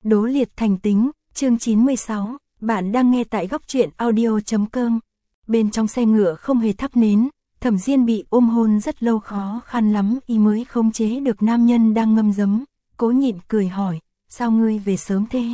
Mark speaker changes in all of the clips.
Speaker 1: Đố liệt thành tính, chương 96, bạn đang nghe tại góc truyện audio.com. Bên trong xe ngựa không hề thắp nến, Thẩm Diên bị ôm hôn rất lâu khó khăn lắm y mới khống chế được nam nhân đang ngâm giấm, cố nhịn cười hỏi, sao ngươi về sớm thế?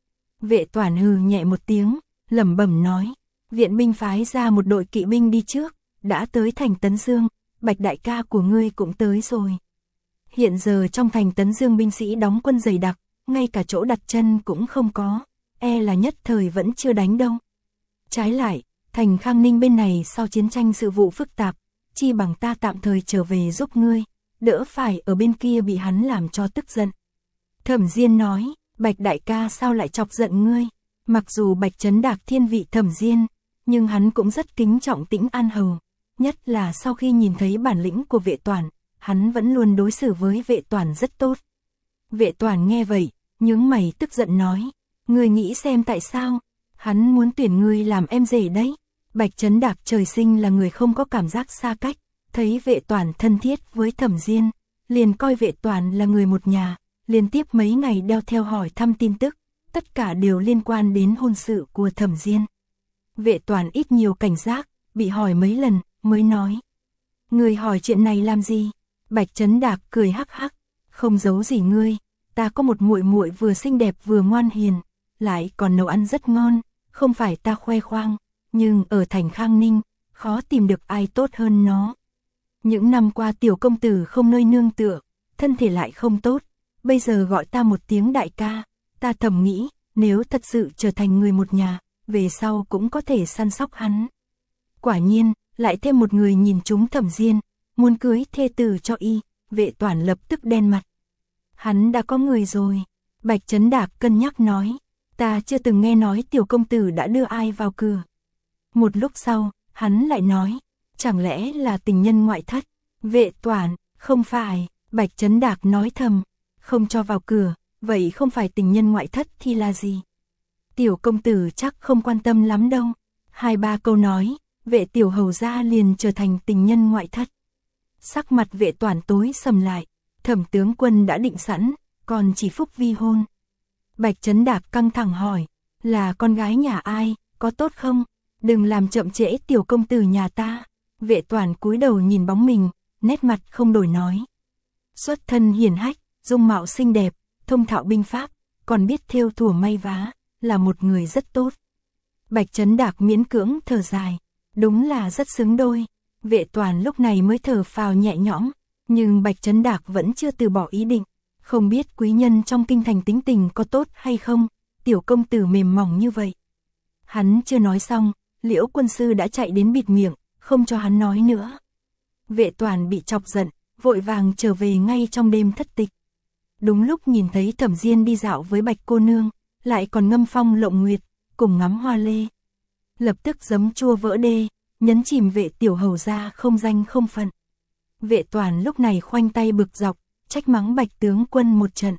Speaker 1: Vệ Toản hừ nhẹ một tiếng, lẩm bẩm nói, viện binh phái ra một đội kỵ binh đi trước, đã tới thành Tấn Dương, Bạch đại ca của ngươi cũng tới rồi. Hiện giờ trong thành Tấn Dương binh sĩ đóng quân dày đặc, ngay cả chỗ đặt chân cũng không có, e là nhất thời vẫn chưa đánh đâu. Trái lại, thành Khang Ninh bên này sau chiến tranh sự vụ phức tạp, chi bằng ta tạm thời trở về giúp ngươi, đỡ phải ở bên kia bị hắn làm cho tức giận. Thẩm Diên nói, Bạch đại ca sao lại chọc giận ngươi? Mặc dù Bạch Trấn Đạc thiên vị Thẩm Diên, nhưng hắn cũng rất kính trọng Tĩnh An Hầu, nhất là sau khi nhìn thấy bản lĩnh của Vệ Toản, hắn vẫn luôn đối xử với Vệ Toản rất tốt. Vệ Toản nghe vậy, nhướng mày tức giận nói, ngươi nghĩ xem tại sao? Hắn muốn tuyển ngươi làm em rể đấy. Bạch Trấn Đạc trời sinh là người không có cảm giác xa cách, thấy Vệ Toản thân thiết với Thẩm Diên, liền coi Vệ Toản là người một nhà, liên tiếp mấy ngày đeo theo hỏi thăm tin tức, tất cả đều liên quan đến hôn sự của Thẩm Diên. Vệ Toản ít nhiều cảnh giác, bị hỏi mấy lần mới nói, ngươi hỏi chuyện này làm gì? Bạch Trấn Đạc cười hắc hắc, không giấu gì ngươi, ta có một muội muội vừa xinh đẹp vừa ngoan hiền, lại còn nấu ăn rất ngon, không phải ta khoe khoang, nhưng ở thành Khang Ninh, khó tìm được ai tốt hơn nó. Những năm qua tiểu công tử không nơi nương tựa, thân thể lại không tốt, bây giờ gọi ta một tiếng đại ca, ta thầm nghĩ, nếu thật sự trở thành người một nhà, về sau cũng có thể săn sóc hắn. Quả nhiên, lại thêm một người nhìn trúng Thẩm Diên, muốn cưới thê tử cho y, Vệ Toản lập tức đen mặt. Hắn đã có người rồi. Bạch Trấn Đạc cân nhắc nói, ta chưa từng nghe nói tiểu công tử đã đưa ai vào cửa. Một lúc sau, hắn lại nói, chẳng lẽ là tình nhân ngoại thất? Vệ Toản, không phải. Bạch Trấn Đạc nói thầm, không cho vào cửa, vậy không phải tình nhân ngoại thất thì là gì? Tiểu công tử chắc không quan tâm lắm đâu. 2-3 câu nói, Vệ tiểu hầu gia liền trở thành tình nhân ngoại thất. Sắc mặt Vệ Toản tối sầm lại, Thẩm tướng quân đã định sẵn, còn chỉ phúc vi hôn. Bạch Trấn Đạc căng thẳng hỏi, là con gái nhà ai, có tốt không? Đừng làm chậm trễ tiểu công tử nhà ta. Vệ Toản cúi đầu nhìn bóng mình, nét mặt không đổi nói. Xuất thân hiển hách, dung mạo xinh đẹp, thông thạo binh pháp, còn biết thêu thùa may vá, là một người rất tốt. Bạch Trấn Đạc miễn cưỡng thở dài, đúng là rất xứng đôi. Vệ Toản lúc này mới thở phào nhẹ nhõm, nhưng Bạch Trấn Đạc vẫn chưa từ bỏ ý định, không biết quý nhân trong kinh thành tính tình có tốt hay không, tiểu công tử mềm mỏng như vậy. Hắn chưa nói xong, Liễu quân sư đã chạy đến bịt miệng, không cho hắn nói nữa. Vệ Toản bị chọc giận, vội vàng trở về ngay trong đêm thất tịch. Đúng lúc nhìn thấy Thẩm Diên đi dạo với Bạch cô nương, lại còn ngâm phong lộng nguyệt, cùng ngắm hoa lê. Lập tức giấm chua vỡ đê, nhấn chìm Vệ tiểu hầu gia không danh không phận. Vệ Toản lúc này khoanh tay bực dọc, trách mắng Bạch tướng quân một trận.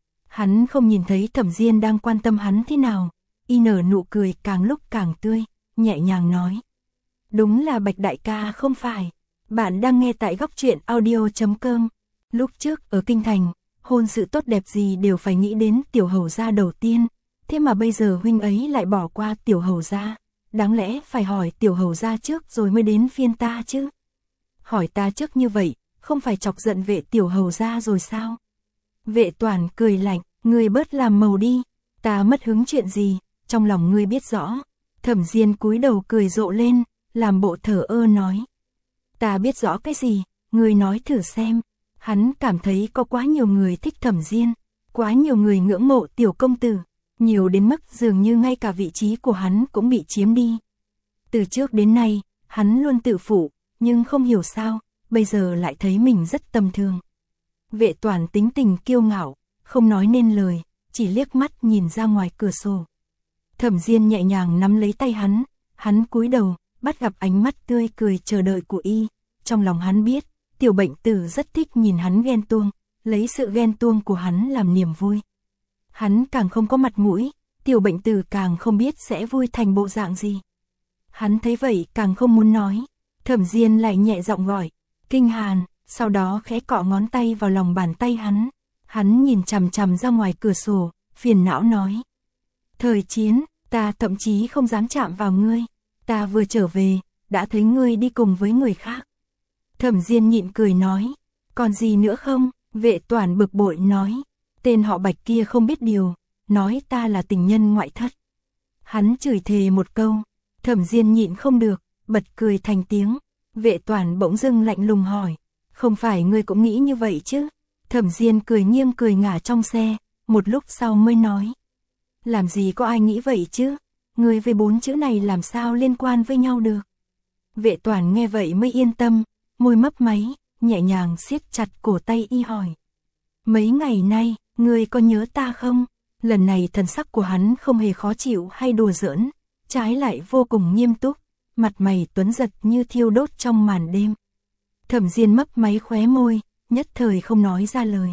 Speaker 1: Hắn không nhìn thấy Thẩm Diên đang quan tâm hắn thế nào, y nở nụ cười càng lúc càng tươi, nhẹ nhàng nói. Đúng là Bạch đại ca không phải. Bạn đang nghe tại góc truyện audio.com. Lúc trước ở kinh thành, hôn sự tốt đẹp gì đều phải nghĩ đến tiểu hầu gia đầu tiên, thế mà bây giờ huynh ấy lại bỏ qua tiểu hầu gia, đáng lẽ phải hỏi tiểu hầu gia trước rồi mới đến phiên ta chứ. Hỏi ta trước như vậy, không phải chọc giận Vệ tiểu hầu gia rồi sao? Vệ Toản cười lạnh, ngươi bớt làm màu đi, ta mất hứng chuyện gì, trong lòng ngươi biết rõ. Thẩm Diên cúi đầu cười rộ lên, làm bộ thờ ơ nói. Ta biết rõ cái gì, ngươi nói thử xem. Hắn cảm thấy có quá nhiều người thích Thẩm Diên, quá nhiều người ngưỡng mộ tiểu công tử, nhiều đến mức dường như ngay cả vị trí của hắn cũng bị chiếm đi. Từ trước đến nay, hắn luôn tự phụ, nhưng không hiểu sao, bây giờ lại thấy mình rất tầm thường. Vệ Toản tính tình kiêu ngạo, không nói nên lời, chỉ liếc mắt nhìn ra ngoài cửa sổ. Thẩm Diên nhẹ nhàng nắm lấy tay hắn cúi đầu, bắt gặp ánh mắt tươi cười chờ đợi của y. Trong lòng hắn biết, tiểu bệnh tử rất thích nhìn hắn ghen tuông, lấy sự ghen tuông của hắn làm niềm vui. Hắn càng không có mặt mũi, tiểu bệnh tử càng không biết sẽ vui thành bộ dạng gì. Hắn thấy vậy càng không muốn nói. Thẩm Diên lại nhẹ giọng gọi, Kinh Hàn, sau đó khẽ cọ ngón tay vào lòng bàn tay hắn. Hắn nhìn chằm chằm ra ngoài cửa sổ, phiền não nói. Thời chiến, ta thậm chí không dám chạm vào ngươi, ta vừa trở về, đã thấy ngươi đi cùng với người khác. Thẩm Diên nhịn cười nói, còn gì nữa không? Vệ Toản bực bội nói, tên họ Bạch kia không biết điều, nói ta là tình nhân ngoại thất. Hắn chửi thề một câu, Thẩm Diên nhịn không được, bật cười thành tiếng. Vệ Toản bỗng dưng lạnh lùng hỏi, không phải ngươi cũng nghĩ như vậy chứ? Thẩm Diên cười nghiêng cười ngả trong xe, một lúc sau mới nói, làm gì có ai nghĩ vậy chứ? Ngươi với 4 chữ này làm sao liên quan với nhau được? Vệ Toản nghe vậy mới yên tâm, môi mấp máy, nhẹ nhàng siết chặt cổ tay y hỏi. Mấy ngày nay, ngươi có nhớ ta không? Lần này thần sắc của hắn không hề khó chịu hay đùa giỡn, trái lại vô cùng nghiêm túc, mặt mày tuấn giật như thiêu đốt trong màn đêm. Thẩm Diên mấp máy khóe môi, nhất thời không nói ra lời.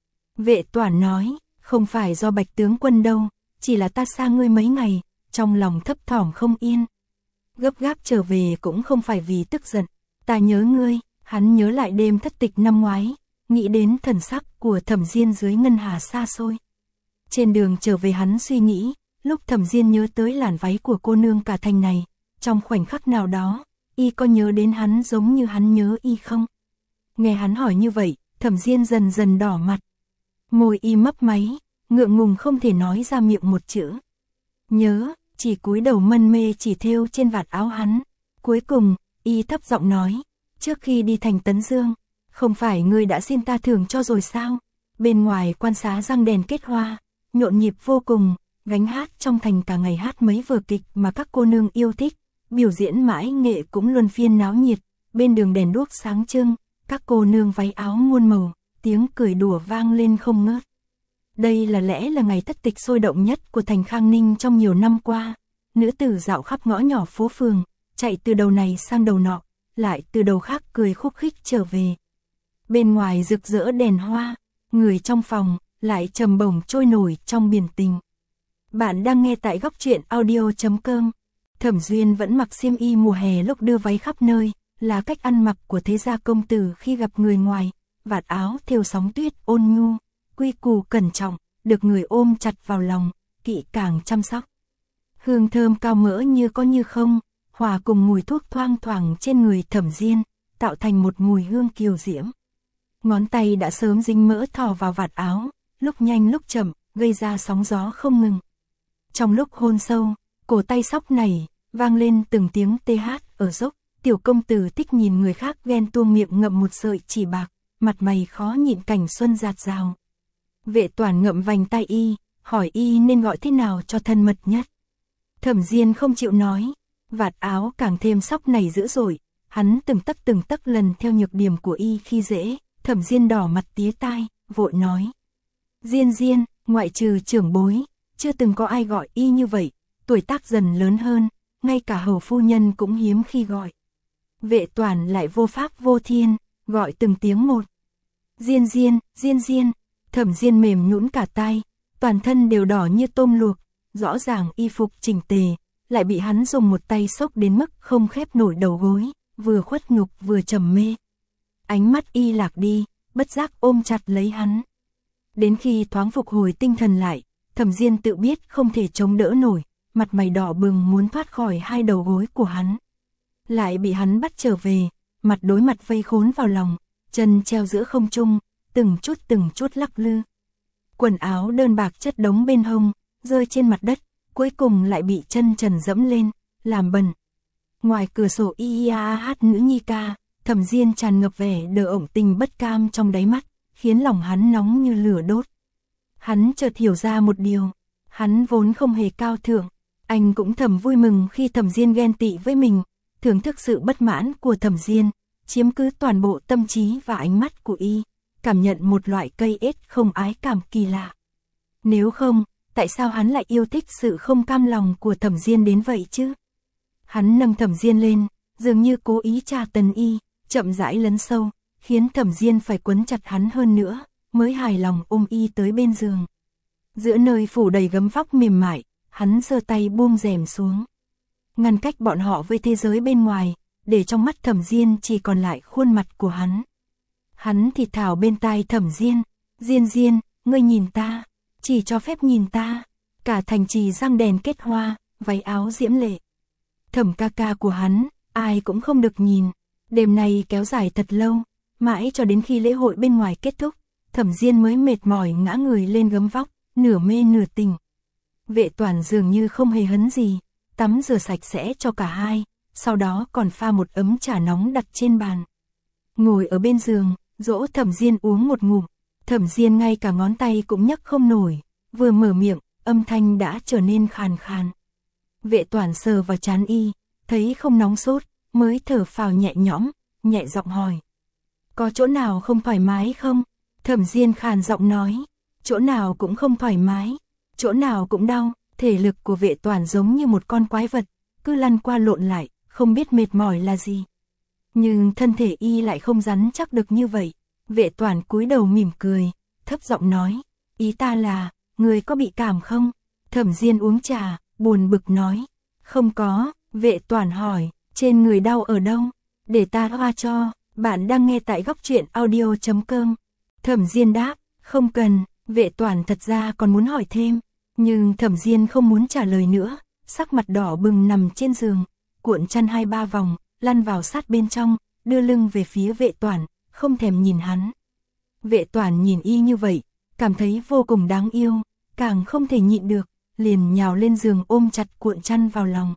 Speaker 1: Vệ Toản nói, không phải do Bạch tướng quân đâu, chỉ là ta xa ngươi mấy ngày, trong lòng thấp thỏm không yên. Gấp gáp trở về cũng không phải vì tức giận, ta nhớ ngươi. Hắn nhớ lại đêm thất tịch năm ngoái, nghĩ đến thần sắc của Thẩm Diên dưới ngân hà xa xôi. Trên đường trở về hắn suy nghĩ, lúc Thẩm Diên nhớ tới làn váy của cô nương cả thành này, trong khoảnh khắc nào đó, y có nhớ đến hắn giống như hắn nhớ y không? Nghe hắn hỏi như vậy, Thẩm Diên dần dần đỏ mặt. Môi y mấp máy, ngượng ngùng không thể nói ra miệng một chữ. Nhớ, chỉ cúi đầu mân mê chỉ thêu trên vạt áo hắn. Cuối cùng, y thấp giọng nói, trước khi đi thành Tấn Dương, không phải ngươi đã xin ta thưởng cho rồi sao? Bên ngoài quan xá răng đèn kết hoa, nhộn nhịp vô cùng, gánh hát trong thành cả ngày hát mấy vở kịch mà các cô nương yêu thích, biểu diễn mãi nghệ cũng luân phiên náo nhiệt, bên đường đèn đuốc sáng trưng, các cô nương váy áo muôn màu, tiếng cười đùa vang lên không ngớt. Đây là lẽ là ngày thất tịch sôi động nhất của thành Khang Ninh trong nhiều năm qua, nữ tử dạo khắp ngõ nhỏ phố phường, chạy từ đầu này sang đầu nọ, lại từ đầu khác cười khúc khích trở về. Bên ngoài rực rỡ đèn hoa, người trong phòng lại trầm bổng trôi nổi trong biển tình. Bạn đang nghe tại góc truyện audio.com. Thẩm Duyên vẫn mặc xiêm y mùa hè lúc đưa váy khắp nơi, là cách ăn mặc của thế gia công tử khi gặp người ngoài, vạt áo thêu sóng tuyết ôn nhu, quy củ cẩn trọng, được người ôm chặt vào lòng, kỹ càng chăm sóc. Hương thơm cao mỡ như có như không, hòa cùng mùi thuốc thoang thoảng trên người Thẩm Diên, tạo thành một mùi hương kiều diễm. Ngón tay đã sớm dính mỡ thò vào vạt áo, lúc nhanh lúc chậm, gây ra sóng gió không ngừng. Trong lúc hôn sâu, cổ tay sóc nảy, vang lên từng tiếng tê hát ở dốc, tiểu công tử thích nhìn người khác ghen tuông miệng ngậm một sợi chỉ bạc, mặt mày khó nhịn cảnh xuân dạt dào. Vệ Toản ngậm vành tai y, hỏi y nên gọi thế nào cho thân mật nhất. Thẩm Diên không chịu nói, vạt áo càng thêm sóc nảy dữ dội, hắn từng tấc lần theo nhược điểm của y khi dễ. Thẩm Diên đỏ mặt tía tai, vội nói. Diên, ngoại trừ trưởng bối, chưa từng có ai gọi y như vậy, tuổi tác dần lớn hơn, ngay cả hầu phu nhân cũng hiếm khi gọi. Vệ Toản lại vô pháp vô thiên, gọi từng tiếng một. Diên, Thẩm Diên mềm nhũn cả tai, toàn thân đều đỏ như tôm luộc, rõ ràng y phục chỉnh tề, lại bị hắn dùng một tay xốc đến mức không khép nổi đầu gối, vừa khuất nhục vừa trầm mê. Ánh mắt y lạc đi, bất giác ôm chặt lấy hắn. Đến khi thoáng phục hồi tinh thần lại, Thẩm Diên tự biết không thể chống đỡ nổi, mặt mày đỏ bừng muốn thoát khỏi hai đầu gối của hắn. Lại bị hắn bắt trở về, mặt đối mặt vây khốn vào lòng, chân treo giữa không trung, từng chút lắc lư. Quần áo đơn bạc chất đống bên hông, rơi trên mặt đất, cuối cùng lại bị chân trần dẫm lên, làm bẩn. Ngoài cửa sổ hát nữ nhi ca, Thẩm Diên tràn ngập vẻ đờ ổng tình bất cam trong đáy mắt, khiến lòng hắn nóng như lửa đốt. Hắn chợt hiểu ra một điều, hắn vốn không hề cao thượng, anh cũng thầm vui mừng khi Thẩm Diên ghen tị với mình, thưởng thức sự bất mãn của Thẩm Diên, chiếm cứ toàn bộ tâm trí và ánh mắt của y, cảm nhận một loại cây ết không ái cảm kỳ lạ. Nếu không, tại sao hắn lại yêu thích sự không cam lòng của Thẩm Diên đến vậy chứ? Hắn nâng Thẩm Diên lên, dường như cố ý tra tấn y, chậm rãi lấn sâu, khiến Thẩm Diên phải quấn chặt hắn hơn nữa, mới hài lòng ôm y tới bên giường. Giữa nơi phủ đầy gấm vóc mềm mại, hắn giơ tay buông rèm xuống, ngăn cách bọn họ với thế giới bên ngoài, để trong mắt Thẩm Diên chỉ còn lại khuôn mặt của hắn. Hắn thì thào bên tai Thẩm Diên, Diên, ngươi nhìn ta, chỉ cho phép nhìn ta. Cả thành trì răng đèn kết hoa, váy áo diễm lệ. Thẩm ca ca của hắn, ai cũng không được nhìn. Đêm này kéo dài thật lâu, mãi cho đến khi lễ hội bên ngoài kết thúc, Thẩm Diên mới mệt mỏi ngã người lên gấm vóc, nửa mê nửa tỉnh. Vệ Toản dường như không hề hấn gì, tắm rửa sạch sẽ cho cả hai, sau đó còn pha một ấm trà nóng đặt trên bàn. Ngồi ở bên giường, dỗ Thẩm Diên uống một ngụm. Thẩm Diên ngay cả ngón tay cũng nhấc không nổi, vừa mở miệng, âm thanh đã trở nên khàn khàn. Vệ Toản sờ vào trán y, thấy không nóng sốt, mới thở phào nhẹ nhõm, nhẹ giọng hỏi. Có chỗ nào không thoải mái không? Thẩm Diên khàn giọng nói, chỗ nào cũng không thoải mái, chỗ nào cũng đau. Thể lực của Vệ Toản giống như một con quái vật, cứ lăn qua lộn lại, không biết mệt mỏi là gì. Nhưng thân thể y lại không rắn chắc được như vậy. Vệ Toản cúi đầu mỉm cười, thấp giọng nói, ý ta là, người có bị cảm không? Thẩm Diên uống trà, buồn bực nói, không có. Vệ Toản hỏi, trên người đau ở đâu? Để ta hoa cho. Bạn đang nghe tại Góc Truyện Audio.com. Thẩm Diên đáp, không cần. Vệ Toản thật ra còn muốn hỏi thêm, nhưng Thẩm Diên không muốn trả lời nữa, sắc mặt đỏ bừng nằm trên giường, cuộn chăn 2-3 vòng, lăn vào sát bên trong, đưa lưng về phía Vệ Toản, không thèm nhìn hắn. Vệ Toản nhìn y như vậy, cảm thấy vô cùng đáng yêu, càng không thể nhịn được, liền nhào lên giường ôm chặt cuộn chăn vào lòng.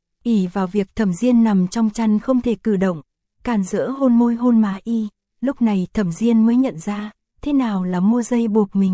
Speaker 1: Ỷ vào việc Thẩm Diên nằm trong chăn không thể cử động, càn rỡ hôn môi hôn má y, lúc này Thẩm Diên mới nhận ra, thế nào là mua dây buộc mình.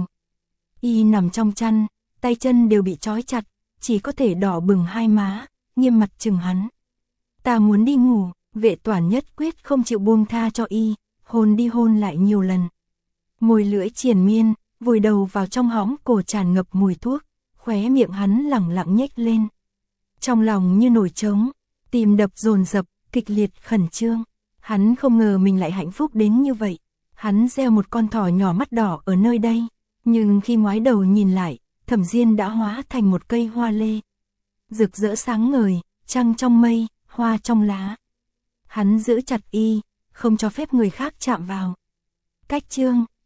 Speaker 1: Y nằm trong chăn, tay chân đều bị trói chặt, chỉ có thể đỏ bừng hai má, nghiêm mặt chừng hắn. Ta muốn đi ngủ. Vệ Toản nhất quyết không chịu buông tha cho y, hôn đi hôn lại nhiều lần. Môi lưỡi triền miên, vùi đầu vào trong hõm cổ tràn ngập mùi thuốc, khóe miệng hắn lẳng lặng nhếch lên. Trong lòng như nổi trống, tim đập dồn dập, kịch liệt khẩn trương. Hắn không ngờ mình lại hạnh phúc đến như vậy. Hắn gieo một con thỏ nhỏ mắt đỏ ở nơi đây, nhưng khi ngoái đầu nhìn lại, Thẩm Diên đã hóa thành một cây hoa lê. Rực rỡ sáng ngời, trăng trong mây, hoa trong lá. Hắn giữ chặt y, không cho phép người khác chạm vào. Cách chương